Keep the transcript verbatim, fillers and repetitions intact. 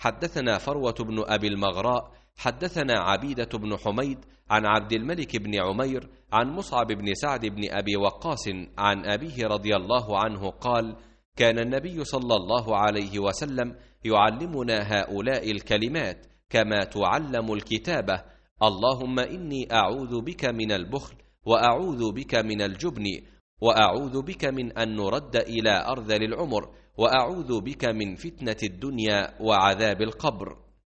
حدثنا فروة بن أبي المغراء حدثنا عبيدة بن حميد عن عبد الملك بن عمير عن مصعب بن سعد بن أبي وقاص عن أبيه رضي الله عنه قال: كان النبي صلى الله عليه وسلم يعلمنا هؤلاء الكلمات كما تعلم الكتابة: اللهم إني أعوذ بك من البخل، وأعوذ بك من الجبن، وأعوذ بك من أن نرد إلى أرذل العمر، وأعوذ بك من فتنة الدنيا وعذاب القبر.